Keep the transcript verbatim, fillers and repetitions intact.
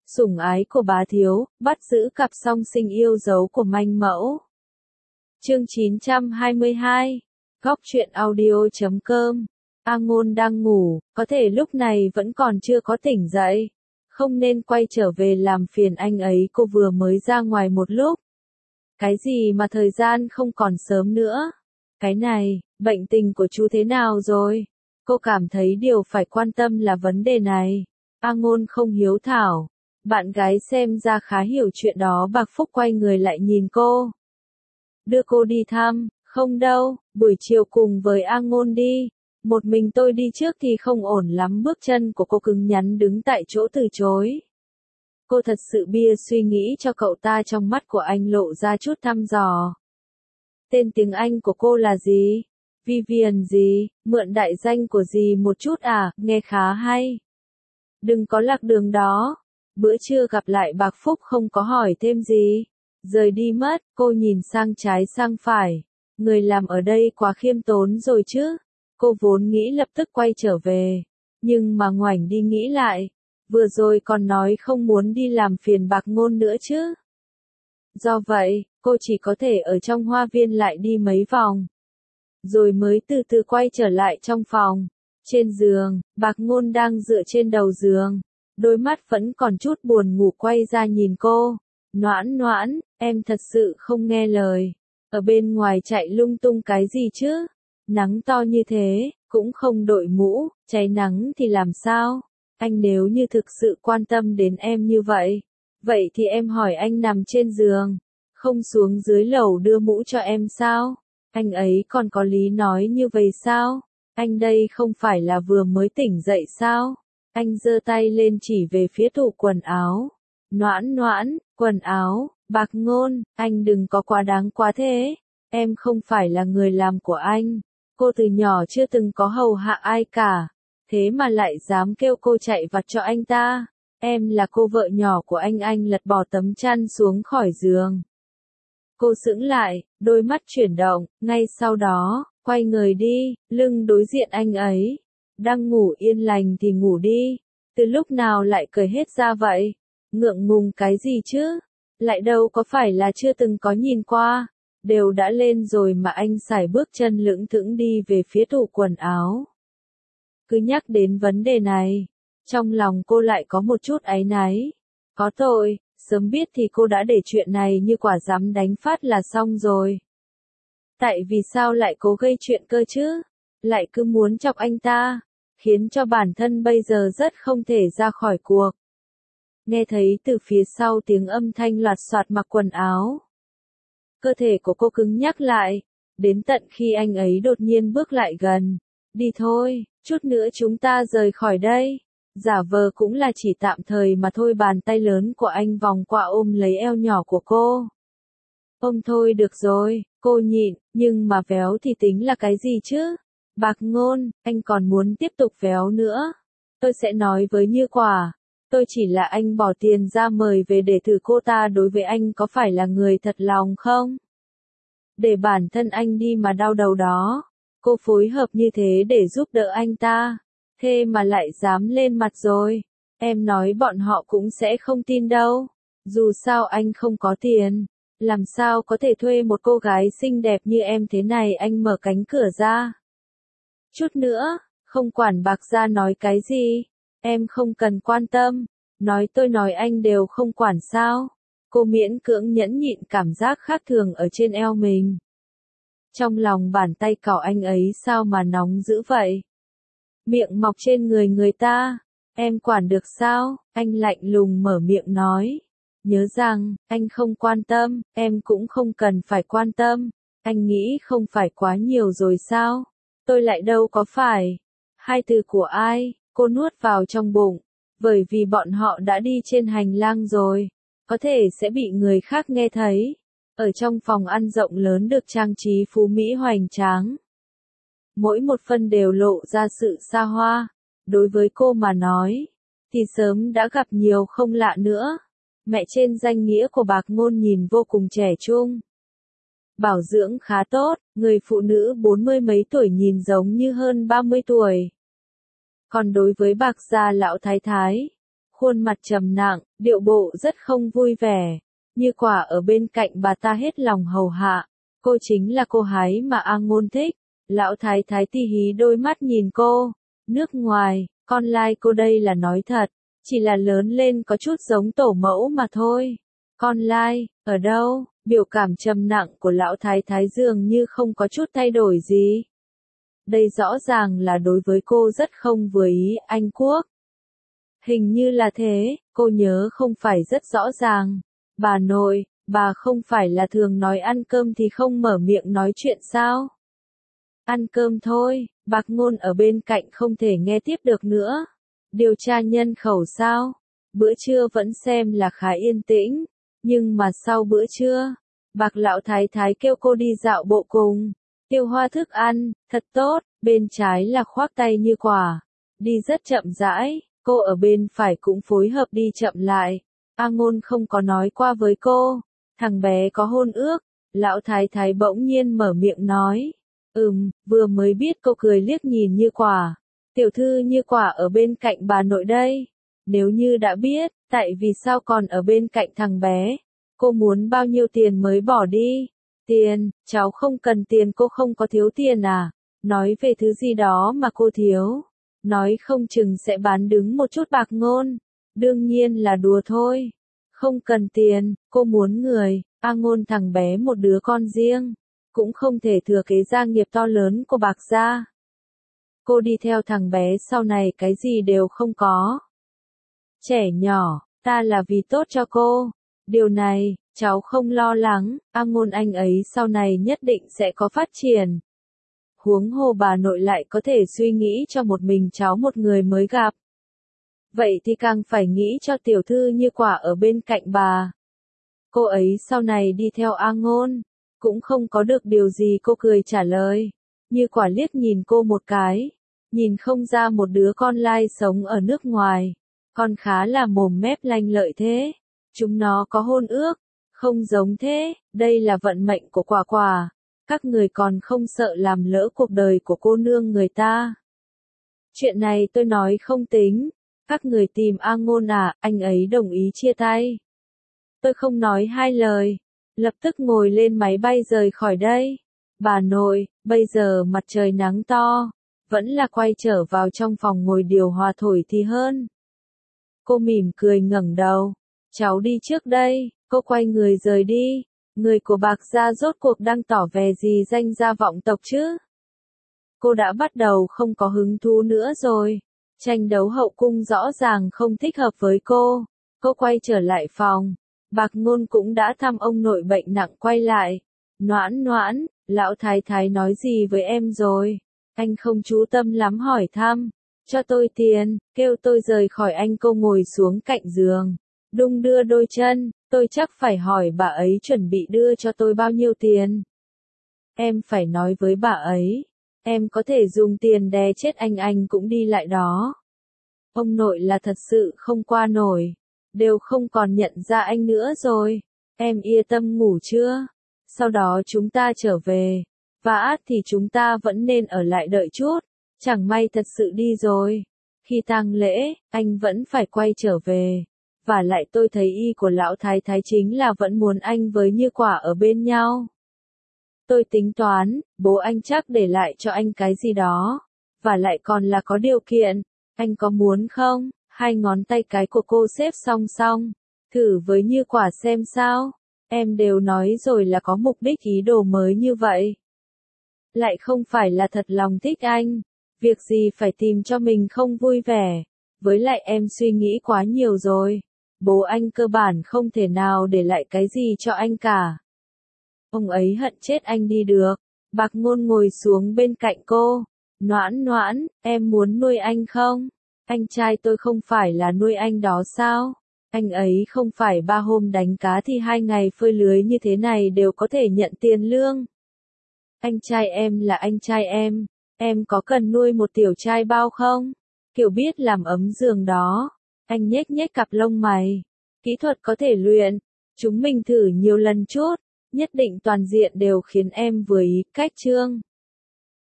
Sủng ái của bá thiếu, bắt giữ cặp song sinh yêu dấu của manh mẫu. Chương chín trăm hai mươi hai. Góc truyện audio chấm com. A Ngôn đang ngủ, có thể lúc này vẫn còn chưa có tỉnh dậy. Không nên quay trở về làm phiền anh ấy, cô vừa mới ra ngoài một lúc. Cái gì mà thời gian không còn sớm nữa? Cái này, bệnh tình của chú thế nào rồi? Cô cảm thấy điều phải quan tâm là vấn đề này. A Ngôn không hiếu thảo. Bạn gái xem ra khá hiểu chuyện đó. Bạc Phúc quay người lại nhìn cô. Đưa cô đi thăm, không đâu, buổi chiều cùng với A Ngôn đi. Một mình tôi đi trước thì không ổn lắm. Bước chân của cô cứng nhắn đứng tại chỗ từ chối. Cô thật sự bia suy nghĩ cho cậu ta, trong mắt của anh lộ ra chút thăm dò. Tên tiếng Anh của cô là gì? Vivian gì? Mượn đại danh của dì một chút à? Nghe khá hay. Đừng có lạc đường đó. Bữa trưa gặp lại Bạc Phúc không có hỏi thêm gì. Rời đi mất, cô nhìn sang trái sang phải. Người làm ở đây quá khiêm tốn rồi chứ. Cô vốn nghĩ lập tức quay trở về. Nhưng mà ngoảnh đi nghĩ lại. Vừa rồi còn nói không muốn đi làm phiền Bạc Ngôn nữa chứ. Do vậy, cô chỉ có thể ở trong hoa viên lại đi mấy vòng. Rồi mới từ từ quay trở lại trong phòng. Trên giường, Bạc Ngôn đang dựa trên đầu giường. Đôi mắt vẫn còn chút buồn ngủ quay ra nhìn cô. Noãn noãn, em thật sự không nghe lời. Ở bên ngoài chạy lung tung cái gì chứ? Nắng to như thế, cũng không đội mũ, cháy nắng thì làm sao? Anh nếu như thực sự quan tâm đến em như vậy, vậy thì em hỏi anh nằm trên giường, không xuống dưới lầu đưa mũ cho em sao? Anh ấy còn có lý nói như vậy sao? Anh đây không phải là vừa mới tỉnh dậy sao? Anh giơ tay lên chỉ về phía tủ quần áo. Noãn noãn, quần áo, Bạc Ngôn, anh đừng có quá đáng quá thế. Em không phải là người làm của anh. Cô từ nhỏ chưa từng có hầu hạ ai cả. Thế mà lại dám kêu cô chạy vặt cho anh ta. Em là cô vợ nhỏ của anh. Anh lật bỏ tấm chăn xuống khỏi giường. Cô sững lại, đôi mắt chuyển động, ngay sau đó, quay người đi, lưng đối diện anh ấy. Đang ngủ yên lành thì ngủ đi. Từ lúc nào lại cười hết ra vậy? Ngượng ngùng cái gì chứ? Lại đâu có phải là chưa từng có nhìn qua. Đều đã lên rồi mà anh sải bước chân lững thững đi về phía tủ quần áo. Cứ nhắc đến vấn đề này, trong lòng cô lại có một chút áy náy. Có tội, sớm biết thì cô đã để chuyện này như quả dám đánh phát là xong rồi. Tại vì sao lại cố gây chuyện cơ chứ? Lại cứ muốn chọc anh ta, khiến cho bản thân bây giờ rất không thể ra khỏi cuộc. Nghe thấy từ phía sau tiếng âm thanh loạt soạt mặc quần áo. Cơ thể của cô cứng nhắc lại, đến tận khi anh ấy đột nhiên bước lại gần. Đi thôi, chút nữa chúng ta rời khỏi đây. Giả vờ cũng là chỉ tạm thời mà thôi. Bàn tay lớn của anh vòng qua ôm lấy eo nhỏ của cô. Ôm thôi được rồi, cô nhịn, nhưng mà véo thì tính là cái gì chứ? Bạc Ngôn, anh còn muốn tiếp tục véo nữa. Tôi sẽ nói với Như Quả. Tôi chỉ là anh bỏ tiền ra mời về để thử cô ta đối với anh có phải là người thật lòng không? Để bản thân anh đi mà đau đầu đó. Cô phối hợp như thế để giúp đỡ anh ta. Thế mà lại dám lên mặt rồi. Em nói bọn họ cũng sẽ không tin đâu. Dù sao anh không có tiền. Làm sao có thể thuê một cô gái xinh đẹp như em thế này? Anh mở cánh cửa ra. Chút nữa, không quản Bạc gia nói cái gì. Em không cần quan tâm. Nói tôi nói anh đều không quản sao. Cô miễn cưỡng nhẫn nhịn cảm giác khác thường ở trên eo mình. Trong lòng bàn tay cào anh ấy sao mà nóng dữ vậy? Miệng mọc trên người người ta. Em quản được sao? Anh lạnh lùng mở miệng nói. Nhớ rằng, anh không quan tâm, em cũng không cần phải quan tâm. Anh nghĩ không phải quá nhiều rồi sao? Tôi lại đâu có phải. Hai từ của ai? Cô nuốt vào trong bụng. Bởi vì bọn họ đã đi trên hành lang rồi. Có thể sẽ bị người khác nghe thấy. Ở trong phòng ăn rộng lớn được trang trí phú mỹ hoành tráng. Mỗi một phân đều lộ ra sự xa hoa. Đối với cô mà nói, thì sớm đã gặp nhiều không lạ nữa. Mẹ trên danh nghĩa của Bạc Ngôn nhìn vô cùng trẻ trung. Bảo dưỡng khá tốt, người phụ nữ bốn mươi mấy tuổi nhìn giống như hơn ba mươi tuổi. Còn đối với Bạc gia lão thái thái, khuôn mặt trầm nặng, điệu bộ rất không vui vẻ. Như Quả ở bên cạnh bà ta hết lòng hầu hạ. Cô chính là cô Hái mà A Ngôn thích. Lão thái thái ti hí đôi mắt nhìn cô. Nước ngoài, con lai cô đây là nói thật. Chỉ là lớn lên có chút giống tổ mẫu mà thôi. Con lai, ở đâu? Biểu cảm trầm nặng của lão thái thái dường như không có chút thay đổi gì. Đây rõ ràng là đối với cô rất không vừa ý. Anh Quốc. Hình như là thế, cô nhớ không phải rất rõ ràng. Bà nội, bà không phải là thường nói ăn cơm thì không mở miệng nói chuyện sao? Ăn cơm thôi, Bạc Ngôn ở bên cạnh không thể nghe tiếp được nữa. Điều tra nhân khẩu sao? Bữa trưa vẫn xem là khá yên tĩnh, nhưng mà sau bữa trưa, Bạc lão thái thái kêu cô đi dạo bộ cùng. Tiêu hoa thức ăn, thật tốt, bên trái là khoác tay Như Quả. Đi rất chậm rãi, cô ở bên phải cũng phối hợp đi chậm lại. A Ngôn không có nói qua với cô, thằng bé có hôn ước. Lão thái thái bỗng nhiên mở miệng nói. Ừm, vừa mới biết. Cô cười liếc nhìn Như Quả. Tiểu thư Như Quả ở bên cạnh bà nội đây. Nếu như đã biết, tại vì sao còn ở bên cạnh thằng bé? Cô muốn bao nhiêu tiền mới bỏ đi? Tiền, cháu không cần tiền. Cô không có thiếu tiền à? Nói về thứ gì đó mà cô thiếu. Nói không chừng sẽ bán đứng một chút. Bạc Ngôn. Đương nhiên là đùa thôi. Không cần tiền, cô muốn người. A Ngôn thằng bé một đứa con riêng. Cũng không thể thừa kế gia nghiệp to lớn của Bạc gia. Cô đi theo thằng bé sau này cái gì đều không có. Trẻ nhỏ, ta là vì tốt cho cô. Điều này, cháu không lo lắng. A Ngôn anh ấy sau này nhất định sẽ có phát triển. Huống hồ bà nội lại có thể suy nghĩ cho một mình cháu một người mới gặp. Vậy thì càng phải nghĩ cho tiểu thư Như Quả ở bên cạnh bà. Cô ấy sau này đi theo A Ngôn, cũng không có được điều gì. Cô cười trả lời. Như Quả liếc nhìn cô một cái, nhìn không ra một đứa con lai sống ở nước ngoài, con khá là mồm mép lanh lợi thế. Chúng nó có hôn ước, không giống thế, đây là vận mệnh của Quả Quả. Các người còn không sợ làm lỡ cuộc đời của cô nương người ta. Chuyện này tôi nói không tính. Các người tìm A Ngôn à? Anh ấy đồng ý chia tay. Tôi không nói hai lời, lập tức ngồi lên máy bay rời khỏi đây. Bà nội, bây giờ mặt trời nắng to, vẫn là quay trở vào trong phòng ngồi điều hòa thổi thì hơn. Cô mỉm cười ngẩng đầu. Cháu đi trước đây. Cô quay người rời đi. Người của Bạc gia rốt cuộc đang tỏ vẻ gì danh gia vọng tộc chứ? Cô đã bắt đầu không có hứng thú nữa rồi. Tranh đấu hậu cung rõ ràng không thích hợp với cô. Cô quay trở lại phòng. Bạc Ngôn cũng đã thăm ông nội bệnh nặng quay lại. Noãn noãn, lão thái thái nói gì với em rồi? Anh không chú tâm lắm hỏi thăm. Cho tôi tiền, kêu tôi rời khỏi anh. Cô ngồi xuống cạnh giường, đung đưa đôi chân. Tôi chắc phải hỏi bà ấy chuẩn bị đưa cho tôi bao nhiêu tiền. Em phải nói với bà ấy. Em có thể dùng tiền đè chết anh anh cũng đi lại đó. Ông nội là thật sự không qua nổi. Đều không còn nhận ra anh nữa rồi. Em yên tâm ngủ chưa? Sau đó chúng ta trở về. Và thì chúng ta vẫn nên ở lại đợi chút. Chẳng may thật sự đi rồi. Khi tang lễ, anh vẫn phải quay trở về. Và lại tôi thấy ý của lão thái thái chính là vẫn muốn anh với Như Quả ở bên nhau. Tôi tính toán, bố anh chắc để lại cho anh cái gì đó. Và lại còn là có điều kiện. Anh có muốn không? Hai ngón tay cái của cô xếp song song. Thử với Như Quả xem sao. Em đều nói rồi là có mục đích ý đồ mới như vậy. Lại không phải là thật lòng thích anh. Việc gì phải tìm cho mình không vui vẻ. Với lại em suy nghĩ quá nhiều rồi. Bố anh cơ bản không thể nào để lại cái gì cho anh cả. Ông ấy hận chết anh đi được. Bạc Ngôn ngồi xuống bên cạnh cô. Noãn noãn, em muốn nuôi anh không? Anh trai tôi không phải là nuôi anh đó sao? Anh ấy không phải ba hôm đánh cá thì hai ngày phơi lưới như thế này đều có thể nhận tiền lương. Anh trai em là anh trai em. Em có cần nuôi một tiểu trai bao không? Kiểu biết làm ấm giường đó. Anh nhếch nhếch cặp lông mày. Kỹ thuật có thể luyện. Chúng mình thử nhiều lần chút. Nhất định toàn diện đều khiến em vừa ý. Cách chương